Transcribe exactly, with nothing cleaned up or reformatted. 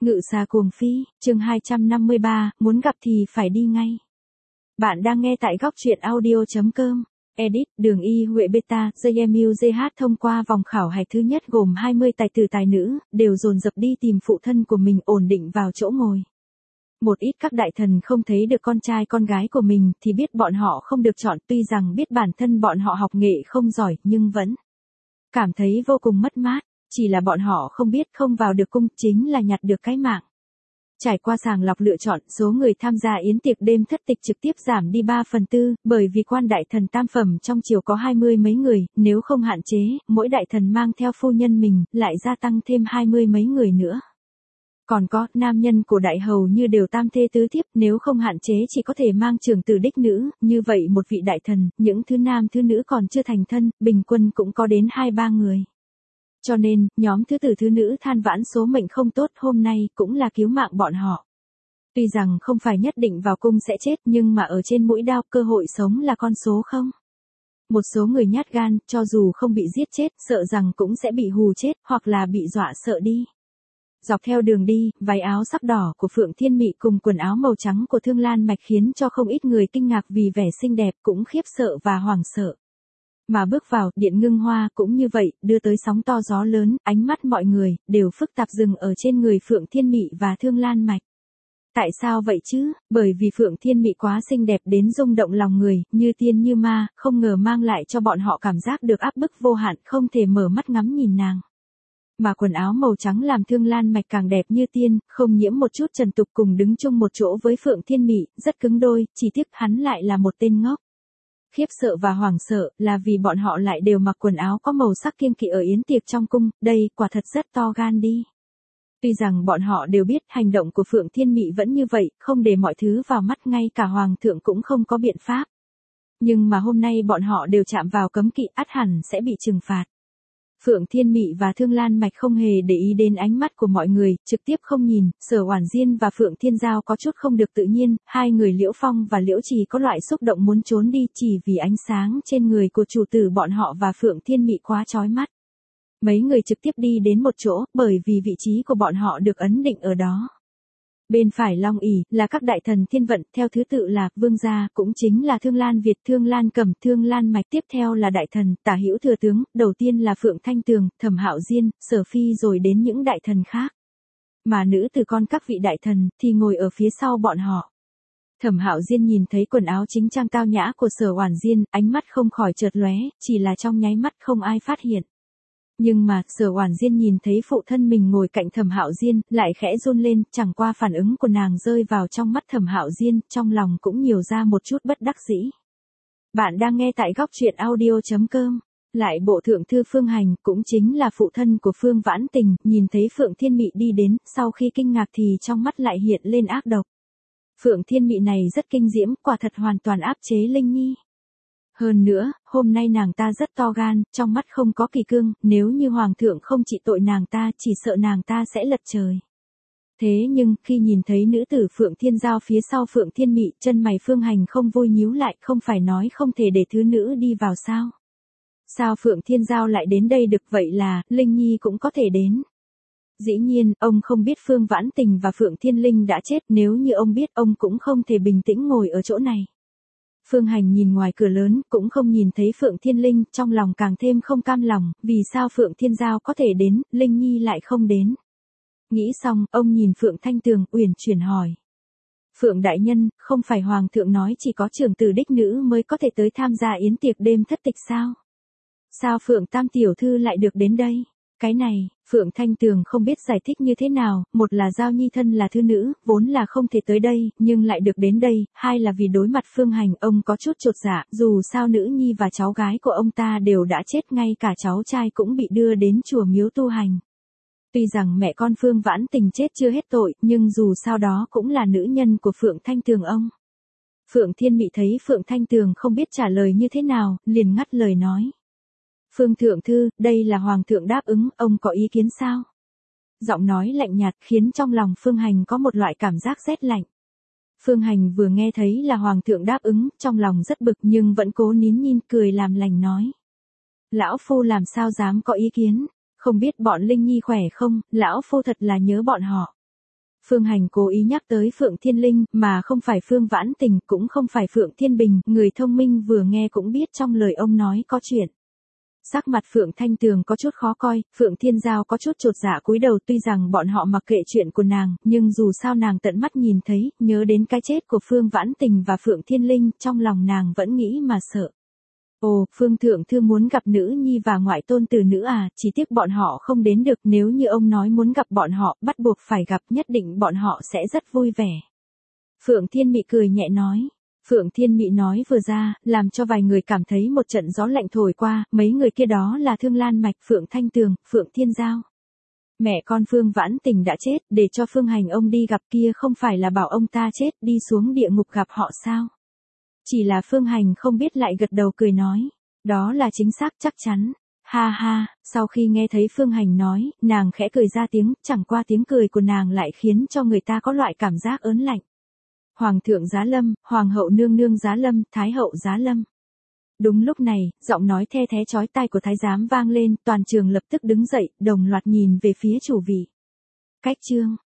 Ngự xà cuồng phi, chương hai trăm năm mươi ba, muốn gặp thì phải đi ngay. Bạn đang nghe tại góc truyện audio chấm com. Edit, Đường Y Huệ Beta, gi em u giê hát thông qua vòng khảo hạch thứ nhất gồm hai mươi tài tử tài nữ, đều dồn dập đi tìm phụ thân của mình ổn định vào chỗ ngồi. Một ít các đại thần không thấy được con trai con gái của mình thì biết bọn họ không được chọn, tuy rằng biết bản thân bọn họ học nghệ không giỏi nhưng vẫn cảm thấy vô cùng mất mát. Chỉ là bọn họ không biết không vào được cung chính là nhặt được cái mạng. Trải qua sàng lọc lựa chọn, số người tham gia yến tiệc đêm thất tịch trực tiếp giảm đi ba phần tư, bởi vì quan đại thần tam phẩm trong triều có hai mươi mấy người, nếu không hạn chế, mỗi đại thần mang theo phu nhân mình, lại gia tăng thêm hai mươi mấy người nữa. Còn có, nam nhân của đại hầu như đều tam thê tứ thiếp, nếu không hạn chế chỉ có thể mang trưởng tử đích nữ, như vậy một vị đại thần, những thứ nam thứ nữ còn chưa thành thân, bình quân cũng có đến hai ba người. Cho nên, nhóm thứ tử thứ nữ than vãn số mệnh không tốt hôm nay cũng là cứu mạng bọn họ. Tuy rằng không phải nhất định vào cung sẽ chết nhưng mà ở trên mũi đao cơ hội sống là con số không. Một số người nhát gan, cho dù không bị giết chết, sợ rằng cũng sẽ bị hù chết hoặc là bị dọa sợ đi. Dọc theo đường đi, váy áo sắc đỏ của Phượng Thiên Mị cùng quần áo màu trắng của Thương Lan Mạch khiến cho không ít người kinh ngạc vì vẻ xinh đẹp cũng khiếp sợ và hoảng sợ. Mà bước vào, Điện Ngưng Hoa cũng như vậy, đưa tới sóng to gió lớn, ánh mắt mọi người, đều phức tạp dừng ở trên người Phượng Thiên Mị và Thương Lan Mạch. Tại sao vậy chứ? Bởi vì Phượng Thiên Mị quá xinh đẹp đến rung động lòng người, như tiên như ma, không ngờ mang lại cho bọn họ cảm giác được áp bức vô hạn, không thể mở mắt ngắm nhìn nàng. Mà quần áo màu trắng làm Thương Lan Mạch càng đẹp như tiên, không nhiễm một chút trần tục cùng đứng chung một chỗ với Phượng Thiên Mị, rất cứng đôi, chỉ tiếc hắn lại là một tên ngốc. Khiếp sợ và hoảng sợ là vì bọn họ lại đều mặc quần áo có màu sắc kiêng kỵ ở yến tiệc trong cung, đây quả thật rất to gan đi. Tuy rằng bọn họ đều biết hành động của Phượng Thiên Mị vẫn như vậy, không để mọi thứ vào mắt, ngay cả hoàng thượng cũng không có biện pháp. Nhưng mà hôm nay bọn họ đều chạm vào cấm kỵ, ắt hẳn sẽ bị trừng phạt. Phượng Thiên Mị và Thương Lan Mạch không hề để ý đến ánh mắt của mọi người, trực tiếp không nhìn. Sở Oản Diên và Phượng Thiên Giao có chút không được tự nhiên, hai người Liễu Phong và Liễu Trì có loại xúc động muốn trốn đi chỉ vì ánh sáng trên người của chủ tử bọn họ và Phượng Thiên Mị quá chói mắt. Mấy người trực tiếp đi đến một chỗ, bởi vì vị trí của bọn họ được ấn định ở đó. Bên phải Long ỷ là các đại thần thiên vận, theo thứ tự là Vương gia, cũng chính là Thương Lan Việt, Thương Lan Cẩm, Thương Lan Mạch, tiếp theo là đại thần, Tả Hữu thừa tướng, đầu tiên là Phượng Thanh Tường, Thẩm Hạo Diên, Sở Phi rồi đến những đại thần khác. Mà nữ tử con các vị đại thần thì ngồi ở phía sau bọn họ. Thẩm Hạo Diên nhìn thấy quần áo chính trang tao nhã của Sở Oản Diên, ánh mắt không khỏi chợt lóe, chỉ là trong nháy mắt không ai phát hiện. Nhưng mà, Sở Oản Diên nhìn thấy phụ thân mình ngồi cạnh Thẩm Hạo Diên, lại khẽ run lên, chẳng qua phản ứng của nàng rơi vào trong mắt Thẩm Hạo Diên, trong lòng cũng nhiều ra một chút bất đắc dĩ. Bạn đang nghe tại góc truyện audio chấm com. Lại bộ thượng thư Phương Hành, cũng chính là phụ thân của Phương Vãn Tình, nhìn thấy Phượng Thiên Mị đi đến, sau khi kinh ngạc thì trong mắt lại hiện lên ác độc. Phượng Thiên Mị này rất kinh diễm, quả thật hoàn toàn áp chế Linh Nhi. Hơn nữa, hôm nay nàng ta rất to gan, trong mắt không có kỳ cương, nếu như hoàng thượng không trị tội nàng ta, chỉ sợ nàng ta sẽ lật trời. Thế nhưng, khi nhìn thấy nữ tử Phượng Thiên Giao phía sau Phượng Thiên Mị, chân mày Phương Hành không vui nhíu lại, không phải nói không thể để thứ nữ đi vào sao? Sao Phượng Thiên Giao lại đến đây được, vậy là, Linh Nhi cũng có thể đến. Dĩ nhiên, ông không biết Phương Vãn Tình và Phượng Thiên Linh đã chết, nếu như ông biết ông cũng không thể bình tĩnh ngồi ở chỗ này. Phương Hành nhìn ngoài cửa lớn, cũng không nhìn thấy Phượng Thiên Linh, trong lòng càng thêm không cam lòng, vì sao Phượng Thiên Giao có thể đến, Linh Nhi lại không đến. Nghĩ xong, ông nhìn Phượng Thanh Tường, uyển chuyển hỏi. Phượng đại nhân, không phải hoàng thượng nói chỉ có trưởng tử đích nữ mới có thể tới tham gia yến tiệc đêm thất tịch sao? Sao Phượng Tam tiểu thư lại được đến đây? Cái này, Phượng Thanh Tường không biết giải thích như thế nào, một là Giao Nhi thân là thư nữ, vốn là không thể tới đây, nhưng lại được đến đây, hai là vì đối mặt Phương Hành, ông có chút chột dạ, dù sao nữ nhi và cháu gái của ông ta đều đã chết, ngay cả cháu trai cũng bị đưa đến chùa miếu tu hành. Tuy rằng mẹ con Phương Vãn Tình chết chưa hết tội, nhưng dù sao đó cũng là nữ nhân của Phượng Thanh Tường ông. Phượng Thiên Mị thấy Phượng Thanh Tường không biết trả lời như thế nào, liền ngắt lời nói. Phương thượng thư, đây là hoàng thượng đáp ứng, ông có ý kiến sao? Giọng nói lạnh nhạt khiến trong lòng Phương Hành có một loại cảm giác rét lạnh. Phương Hành vừa nghe thấy là hoàng thượng đáp ứng, trong lòng rất bực nhưng vẫn cố nín nhìn, cười làm lành nói. Lão phu làm sao dám có ý kiến, không biết bọn Linh Nhi khỏe không, lão phu thật là nhớ bọn họ. Phương Hành cố ý nhắc tới Phượng Thiên Linh, mà không phải Phương Vãn Tình, cũng không phải Phượng Thiên Bình, người thông minh vừa nghe cũng biết trong lời ông nói có chuyện. Sắc mặt Phượng Thanh Tường có chút khó coi, Phượng Thiên Giao có chút chột dạ cúi đầu, tuy rằng bọn họ mặc kệ chuyện của nàng, nhưng dù sao nàng tận mắt nhìn thấy, nhớ đến cái chết của Phương Vãn Tình và Phượng Thiên Linh, trong lòng nàng vẫn nghĩ mà sợ. Ồ, Phương Thượng Thư muốn gặp nữ nhi và ngoại tôn tử nữ à, chỉ tiếc bọn họ không đến được, nếu như ông nói muốn gặp bọn họ, bắt buộc phải gặp, nhất định bọn họ sẽ rất vui vẻ. Phượng Thiên Mị cười nhẹ nói. Phượng Thiên Mị nói vừa ra, làm cho vài người cảm thấy một trận gió lạnh thổi qua, mấy người kia đó là Thương Lan Mạch, Phượng Thanh Tường, Phượng Thiên Giao. Mẹ con Phương Vãn Tình đã chết, để cho Phương Hành ông đi gặp kia không phải là bảo ông ta chết, đi xuống địa ngục gặp họ sao? Chỉ là Phương Hành không biết lại gật đầu cười nói, đó là chính xác chắc chắn. Ha ha, sau khi nghe thấy Phương Hành nói, nàng khẽ cười ra tiếng, chẳng qua tiếng cười của nàng lại khiến cho người ta có loại cảm giác ớn lạnh. Hoàng thượng giá lâm, hoàng hậu nương nương giá lâm, thái hậu giá lâm. Đúng lúc này, giọng nói the thé chói tai của thái giám vang lên, toàn trường lập tức đứng dậy, đồng loạt nhìn về phía chủ vị. Cách chương